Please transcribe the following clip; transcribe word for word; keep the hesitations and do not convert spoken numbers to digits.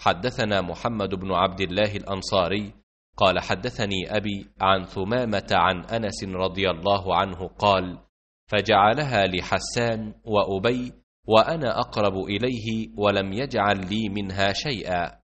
حدثنا محمد بن عبد الله الأنصاري قال حدثني أبي عن ثمامة عن أنس رضي الله عنه قال: فجعلها لحسان وأبي وأنا أقرب إليه ولم يجعل لي منها شيئا.